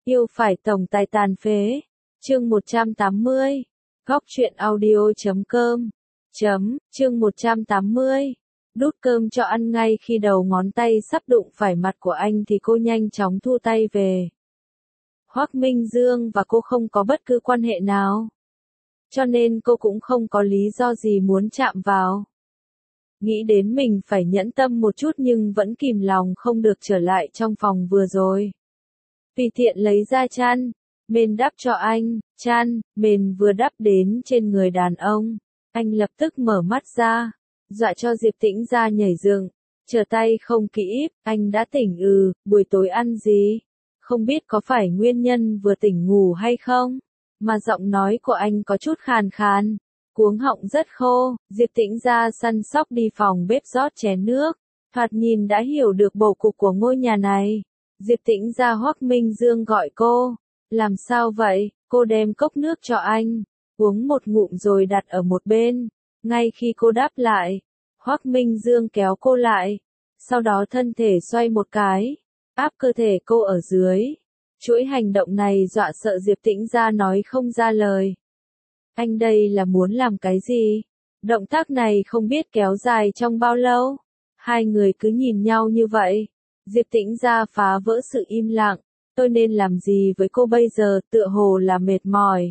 Yêu phải tổng tài tàn phế. Chương 180. Góc truyện audio.com. Chương 180. Đút cơm cho ăn ngay khi đầu ngón tay sắp đụng phải mặt của anh thì cô nhanh chóng thu tay về. Hoắc Minh Dương và cô không có bất cứ quan hệ nào, cho nên cô cũng không có lý do gì muốn chạm vào. Nghĩ đến mình phải nhẫn tâm một chút nhưng vẫn kìm lòng không được trở lại trong phòng vừa rồi. Tùy tiện lấy ra chăn, mền đắp cho anh, chăn, mền vừa đắp đến trên người đàn ông. Anh lập tức mở mắt ra, dọa cho Diệp Tĩnh ra nhảy dựng, trở tay không kỹ, anh đã tỉnh buổi tối ăn gì? Không biết có phải nguyên nhân vừa tỉnh ngủ hay không, mà giọng nói của anh có chút khàn khàn, cuống họng rất khô. Diệp Tĩnh ra săn sóc đi phòng bếp rót chén nước, thoạt nhìn đã hiểu được bầu cục của ngôi nhà này. Diệp Tĩnh ra Hoắc Minh Dương gọi cô, làm sao vậy? Cô đem cốc nước cho anh, uống một ngụm rồi đặt ở một bên. Ngay khi cô đáp lại, Hoắc Minh Dương kéo cô lại, sau đó thân thể xoay một cái, áp cơ thể cô ở dưới. Chuỗi hành động này dọa sợ Diệp Tĩnh ra nói không ra lời. Anh đây là muốn làm cái gì? Động tác này không biết kéo dài trong bao lâu. Hai người cứ nhìn nhau như vậy. Diệp Tĩnh ra phá vỡ sự im lặng. Tôi nên làm gì với cô bây giờ? Tựa hồ là mệt mỏi.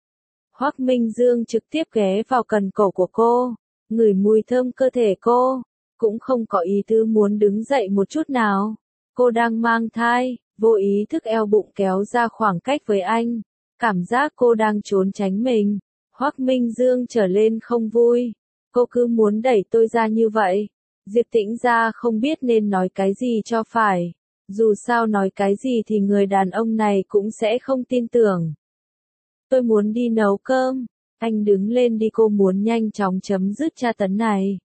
Hoắc Minh Dương trực tiếp ghé vào cần cổ của cô, ngửi mùi thơm cơ thể cô, cũng không có ý tứ muốn đứng dậy một chút nào. Cô đang mang thai, vô ý thức eo bụng kéo ra khoảng cách với anh, cảm giác cô đang trốn tránh mình. Hoắc Minh Dương trở lên không vui, cô cứ muốn đẩy tôi ra như vậy. Diệp Tĩnh ra không biết nên nói cái gì cho phải, dù sao nói cái gì thì người đàn ông này cũng sẽ không tin tưởng. Tôi muốn đi nấu cơm. Anh đứng lên đi, cô muốn nhanh chóng chấm dứt tra tấn này.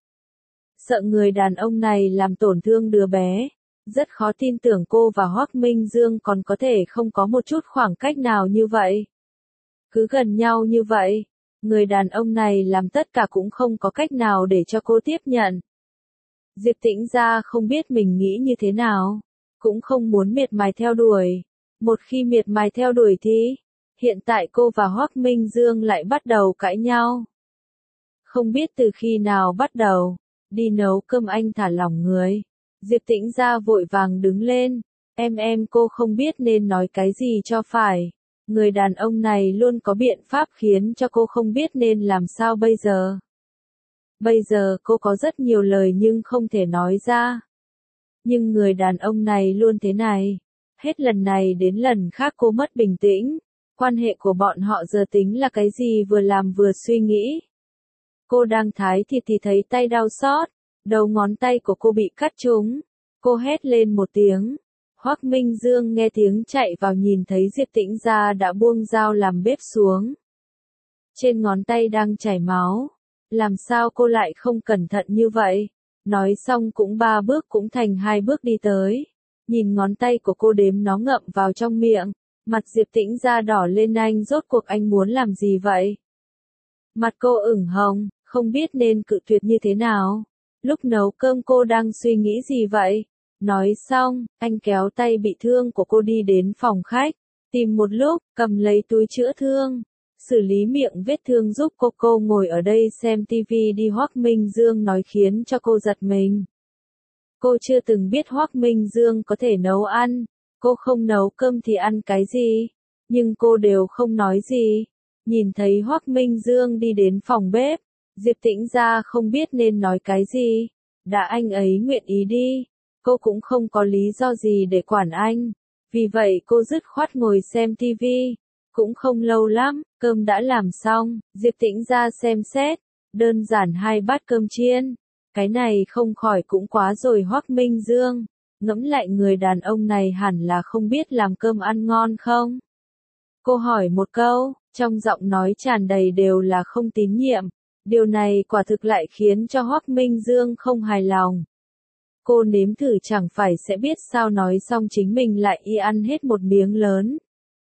Sợ người đàn ông này làm tổn thương đứa bé. Rất khó tin tưởng cô và Hoắc Minh Dương còn có thể không có một chút khoảng cách nào như vậy. Cứ gần nhau như vậy, người đàn ông này làm tất cả cũng không có cách nào để cho cô tiếp nhận. Diệp Tĩnh ra không biết mình nghĩ như thế nào, cũng không muốn miệt mài theo đuổi. Một khi miệt mài theo đuổi thì hiện tại cô và Hoắc Minh Dương lại bắt đầu cãi nhau. Không biết từ khi nào bắt đầu, đi nấu cơm anh thả lỏng người. Diệp Tĩnh ra vội vàng đứng lên, cô không biết nên nói cái gì cho phải. Người đàn ông này luôn có biện pháp khiến cho cô không biết nên làm sao bây giờ. Bây giờ cô có rất nhiều lời nhưng không thể nói ra. Nhưng người đàn ông này luôn thế này. Hết lần này đến lần khác cô mất bình tĩnh. Quan hệ của bọn họ giờ tính là cái gì, vừa làm vừa suy nghĩ. Cô đang thái thịt thì thấy tay đau xót, đầu ngón tay của cô bị cắt trúng. Cô hét lên một tiếng. Hoắc Minh Dương nghe tiếng chạy vào nhìn thấy Diệp Tĩnh ra đã buông dao làm bếp xuống. Trên ngón tay đang chảy máu. Làm sao cô lại không cẩn thận như vậy? Nói xong cũng 3 bước cũng thành 2 bước đi tới. Nhìn ngón tay của cô đếm nó ngậm vào trong miệng. Mặt Diệp Tĩnh ra đỏ lên, anh rốt cuộc anh muốn làm gì vậy? Mặt cô ửng hồng, không biết nên cự tuyệt như thế nào. Lúc nấu cơm cô đang suy nghĩ gì vậy? Nói xong, anh kéo tay bị thương của cô đi đến phòng khách, tìm một lúc, cầm lấy túi chữa thương, xử lý miệng vết thương giúp cô ngồi ở đây xem tivi đi. Hoắc Minh Dương nói khiến cho cô giật mình. Cô chưa từng biết Hoắc Minh Dương có thể nấu ăn. Cô không nấu cơm thì ăn cái gì? Nhưng cô đều không nói gì. Nhìn thấy Hoắc Minh Dương đi đến phòng bếp, Diệp Tĩnh ra không biết nên nói cái gì. Đã anh ấy nguyện ý đi, cô cũng không có lý do gì để quản anh. Vì vậy cô dứt khoát ngồi xem tivi. Cũng không lâu lắm, cơm đã làm xong. Diệp Tĩnh ra xem xét, đơn giản 2 bát cơm chiên. Cái này không khỏi cũng quá rồi. Hoắc Minh Dương ngẫm lại người đàn ông này hẳn là không biết làm cơm ăn ngon không? Cô hỏi một câu, trong giọng nói tràn đầy đều là không tín nhiệm. Điều này quả thực lại khiến cho Hoắc Minh Dương không hài lòng. Cô nếm thử chẳng phải sẽ biết sao, nói xong chính mình lại ăn hết một miếng lớn.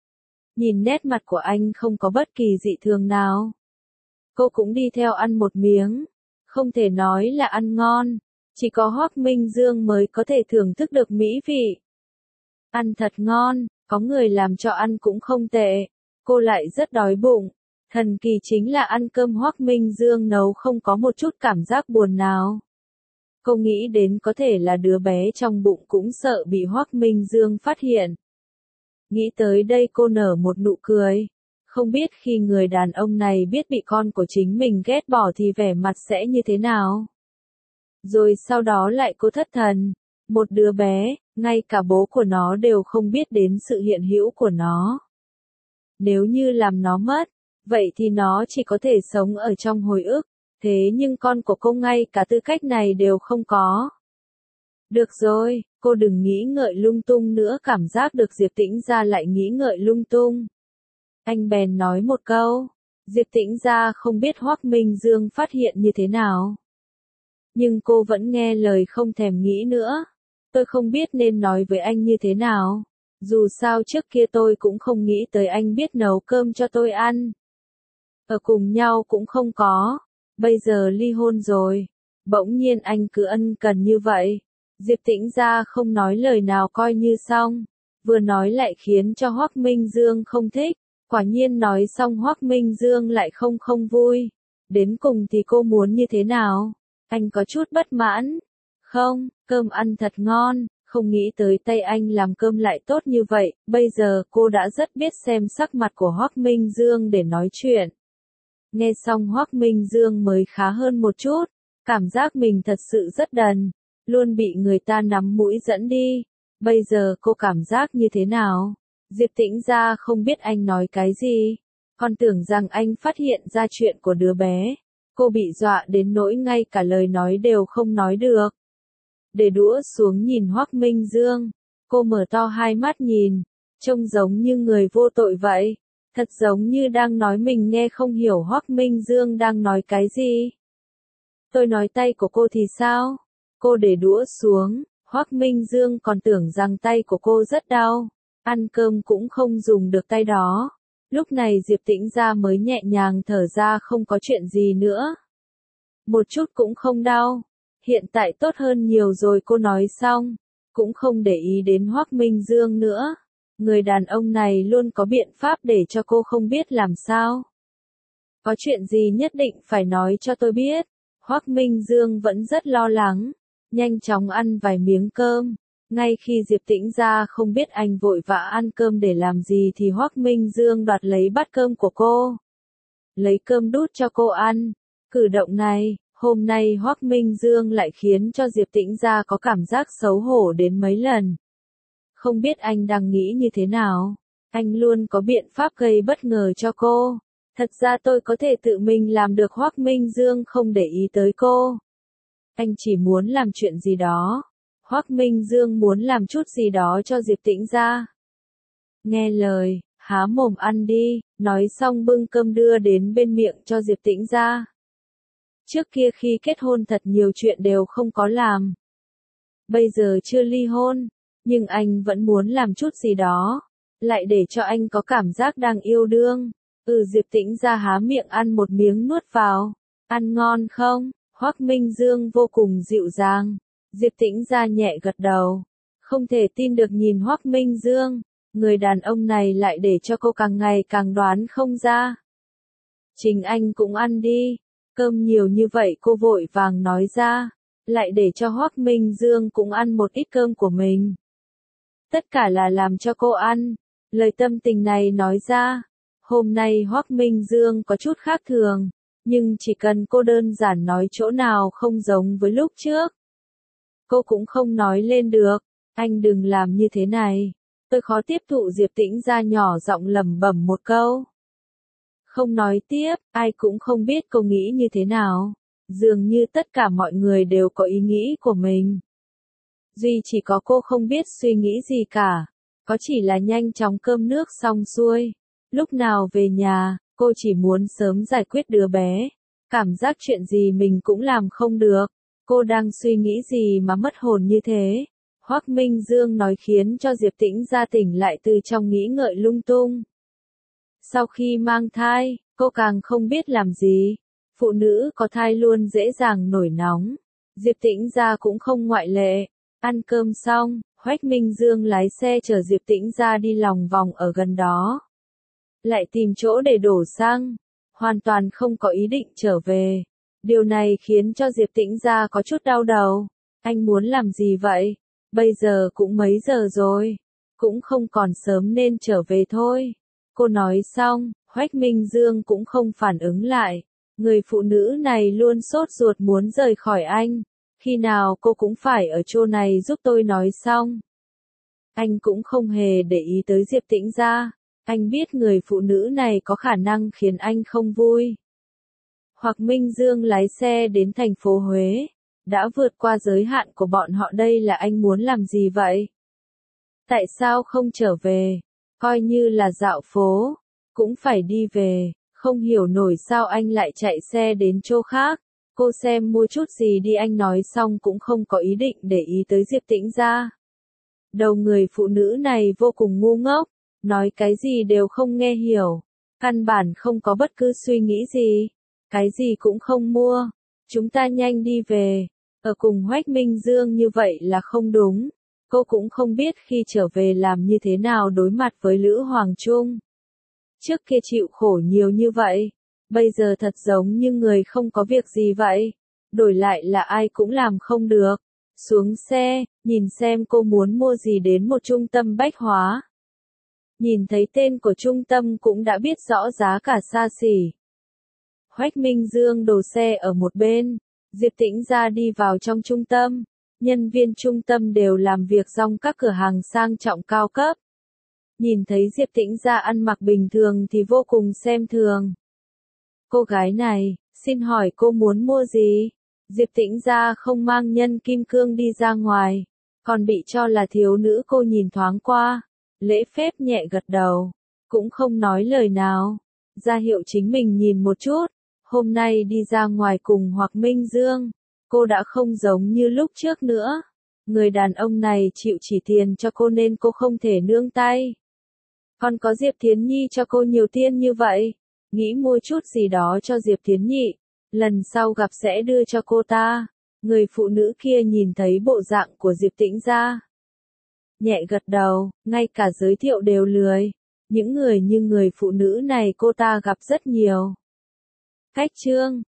Nhìn nét mặt của anh không có bất kỳ dị thường nào. Cô cũng đi theo ăn một miếng. Không thể nói là ăn ngon. Chỉ có Hoắc Minh Dương mới có thể thưởng thức được mỹ vị. Ăn thật ngon, Có người làm cho ăn cũng không tệ. Cô lại rất đói bụng. Thần kỳ chính là ăn cơm Hoắc Minh Dương nấu không có một chút cảm giác buồn nào. Cô nghĩ đến có thể là đứa bé trong bụng cũng sợ bị Hoắc Minh Dương phát hiện. Nghĩ tới đây cô nở một nụ cười. Không biết khi người đàn ông này biết bị con của chính mình ghét bỏ thì vẻ mặt sẽ như thế nào. Rồi sau đó lại cô thất thần. Một đứa bé, ngay cả bố của nó đều không biết đến sự hiện hữu của nó. Nếu như làm nó mất, vậy thì nó chỉ có thể sống ở trong hồi ức. Thế nhưng con của cô ngay cả tư cách này đều không có. Được rồi, cô đừng nghĩ ngợi lung tung nữa, cảm giác được Diệp Tĩnh Gia lại nghĩ ngợi lung tung. Anh bèn nói một câu, Diệp Tĩnh Gia không biết Hoắc Minh Dương phát hiện như thế nào. Nhưng cô vẫn nghe lời không thèm nghĩ nữa. Tôi không biết nên nói với anh như thế nào. Dù sao trước kia tôi cũng không nghĩ tới anh biết nấu cơm cho tôi ăn. Ở cùng nhau cũng không có. Bây giờ ly hôn rồi. Bỗng nhiên anh cứ ân cần như vậy. Diệp Tĩnh Gia không nói lời nào coi như xong. Vừa nói lại khiến cho Hoắc Minh Dương không thích. Quả nhiên nói xong Hoắc Minh Dương lại không vui. Đến cùng thì cô muốn như thế nào? Anh có chút bất mãn. Không, cơm ăn thật ngon. Không nghĩ tới tay anh làm cơm lại tốt như vậy. Bây giờ cô đã rất biết xem sắc mặt của Hoắc Minh Dương để nói chuyện. Nghe xong Hoắc Minh Dương mới khá hơn một chút. Cảm giác mình thật sự rất đần. Luôn bị người ta nắm mũi dẫn đi. Bây giờ cô cảm giác như thế nào? Diệp Tĩnh Gia không biết anh nói cái gì. Còn tưởng rằng anh phát hiện ra chuyện của đứa bé. Cô bị dọa đến nỗi ngay cả lời nói đều không nói được. Để đũa xuống nhìn Hoắc Minh Dương. Cô mở to hai mắt nhìn. Trông giống như người vô tội vậy. Thật giống như đang nói mình nghe không hiểu Hoắc Minh Dương đang nói cái gì. Tôi nói tay của cô thì sao? Cô để đũa xuống. Hoắc Minh Dương còn tưởng rằng tay của cô rất đau. Ăn cơm cũng không dùng được tay đó. Lúc này Diệp Tĩnh Gia mới nhẹ nhàng thở ra, không có chuyện gì nữa. Một chút cũng không đau. Hiện tại tốt hơn nhiều rồi, cô nói xong. Cũng không để ý đến Hoắc Minh Dương nữa. Người đàn ông này luôn có biện pháp để cho cô không biết làm sao. Có chuyện gì nhất định phải nói cho tôi biết. Hoắc Minh Dương vẫn rất lo lắng. Nhanh chóng ăn vài miếng cơm. Ngay khi Diệp Tĩnh Gia không biết anh vội vã ăn cơm để làm gì thì Hoắc Minh Dương đoạt lấy bát cơm của cô. Lấy cơm đút cho cô ăn. Cử động này, hôm nay Hoắc Minh Dương lại khiến cho Diệp Tĩnh Gia có cảm giác xấu hổ đến mấy lần. Không biết anh đang nghĩ như thế nào. Anh luôn có biện pháp gây bất ngờ cho cô. Thật ra tôi có thể tự mình làm được. Hoắc Minh Dương không để ý tới cô. Anh chỉ muốn làm chuyện gì đó. Hoắc Minh Dương muốn làm chút gì đó cho Diệp Tĩnh Gia. Nghe lời, há mồm ăn đi, nói xong bưng cơm đưa đến bên miệng cho Diệp Tĩnh Gia. Trước kia khi kết hôn thật nhiều chuyện đều không có làm. Bây giờ chưa ly hôn, nhưng anh vẫn muốn làm chút gì đó, lại để cho anh có cảm giác đang yêu đương. Diệp Tĩnh Gia há miệng ăn một miếng nuốt vào. Ăn ngon không? Hoắc Minh Dương vô cùng dịu dàng. Diệp Tĩnh Gia nhẹ gật đầu. Không thể tin được nhìn Hoắc Minh Dương. Người đàn ông này lại để cho cô càng ngày càng đoán không ra. Chính anh cũng ăn đi. Cơm nhiều như vậy cô vội vàng nói ra. Lại để cho Hoắc Minh Dương cũng ăn một ít cơm của mình. Tất cả là làm cho cô ăn. Lời tâm tình này nói ra. Hôm nay Hoắc Minh Dương có chút khác thường. Nhưng chỉ cần cô đơn giản nói chỗ nào không giống với lúc trước. Cô cũng không nói lên được. Anh đừng làm như thế này. Tôi khó tiếp thụ. Diệp Tĩnh Gia nhỏ giọng lẩm bẩm một câu. Không nói tiếp, ai cũng không biết cô nghĩ như thế nào. Dường như tất cả mọi người đều có ý nghĩ của mình. Duy chỉ có cô không biết suy nghĩ gì cả. Có chỉ là nhanh chóng cơm nước xong xuôi. Lúc nào về nhà, cô chỉ muốn sớm giải quyết đứa bé. Cảm giác chuyện gì mình cũng làm không được. Cô đang suy nghĩ gì mà mất hồn như thế? Hoắc Minh Dương nói khiến cho Diệp Tĩnh Gia tỉnh lại từ trong nghĩ ngợi lung tung. Sau khi mang thai, cô càng không biết làm gì. Phụ nữ có thai luôn dễ dàng nổi nóng. Diệp Tĩnh Gia cũng không ngoại lệ. Ăn cơm xong, Hoách Minh Dương lái xe chở Diệp Tĩnh ra đi lòng vòng ở gần đó. Lại tìm chỗ để đổ xăng, hoàn toàn không có ý định trở về. Điều này khiến cho Diệp Tĩnh ra có chút đau đầu. Anh muốn làm gì vậy? Bây giờ cũng mấy giờ rồi? Cũng không còn sớm nên trở về thôi. Cô nói xong, Hoách Minh Dương cũng không phản ứng lại. Người phụ nữ này luôn sốt ruột muốn rời khỏi anh. Khi nào cô cũng phải ở chỗ này giúp tôi nói xong. Anh cũng không hề để ý tới Diệp Tĩnh ra. Anh biết người phụ nữ này có khả năng khiến anh không vui. Hoặc Minh Dương lái xe đến thành phố Huế. Đã vượt qua giới hạn của bọn họ, đây là anh muốn làm gì vậy? Tại sao không trở về? Coi như là dạo phố, cũng phải đi về. Không hiểu nổi sao anh lại chạy xe đến chỗ khác. Cô xem mua chút gì đi, anh nói xong cũng không có ý định để ý tới Diệp Tĩnh ra. Đầu người phụ nữ này vô cùng ngu ngốc, nói cái gì đều không nghe hiểu, căn bản không có bất cứ suy nghĩ gì, cái gì cũng không mua. Chúng ta nhanh đi về, ở cùng Hoách Minh Dương như vậy là không đúng. Cô cũng không biết khi trở về làm như thế nào đối mặt với Lữ Hoàng Trung. Trước kia chịu khổ nhiều như vậy, bây giờ thật giống như người không có việc gì vậy. Đổi lại là ai cũng làm không được. Xuống xe, nhìn xem cô muốn mua gì, đến một trung tâm bách hóa. Nhìn thấy tên của trung tâm cũng đã biết rõ giá cả xa xỉ. Hoách Minh Dương đổ xe ở một bên, Diệp Tĩnh ra đi vào trong trung tâm. Nhân viên trung tâm đều làm việc trong các cửa hàng sang trọng cao cấp. Nhìn thấy Diệp Tĩnh ra ăn mặc bình thường thì vô cùng xem thường. Cô gái này, xin hỏi cô muốn mua gì? Diệp Tĩnh ra không mang nhân kim cương đi ra ngoài, còn bị cho là thiếu nữ. Cô nhìn thoáng qua, lễ phép nhẹ gật đầu, cũng không nói lời nào, ra hiệu chính mình nhìn một chút. Hôm nay đi ra ngoài cùng Hoặc Minh Dương, cô đã không giống như lúc trước nữa. Người đàn ông này chịu chỉ tiền cho cô nên cô không thể nương tay. Còn có Diệp Thiến Nhi cho cô nhiều tiền như vậy, nghĩ mua chút gì đó cho Diệp Thiến Nhi, lần sau gặp sẽ đưa cho cô ta. Người phụ nữ kia nhìn thấy bộ dạng của Diệp Tĩnh ra, nhẹ gật đầu, ngay cả giới thiệu đều lười. Những người như người phụ nữ này cô ta gặp rất nhiều. Cách chương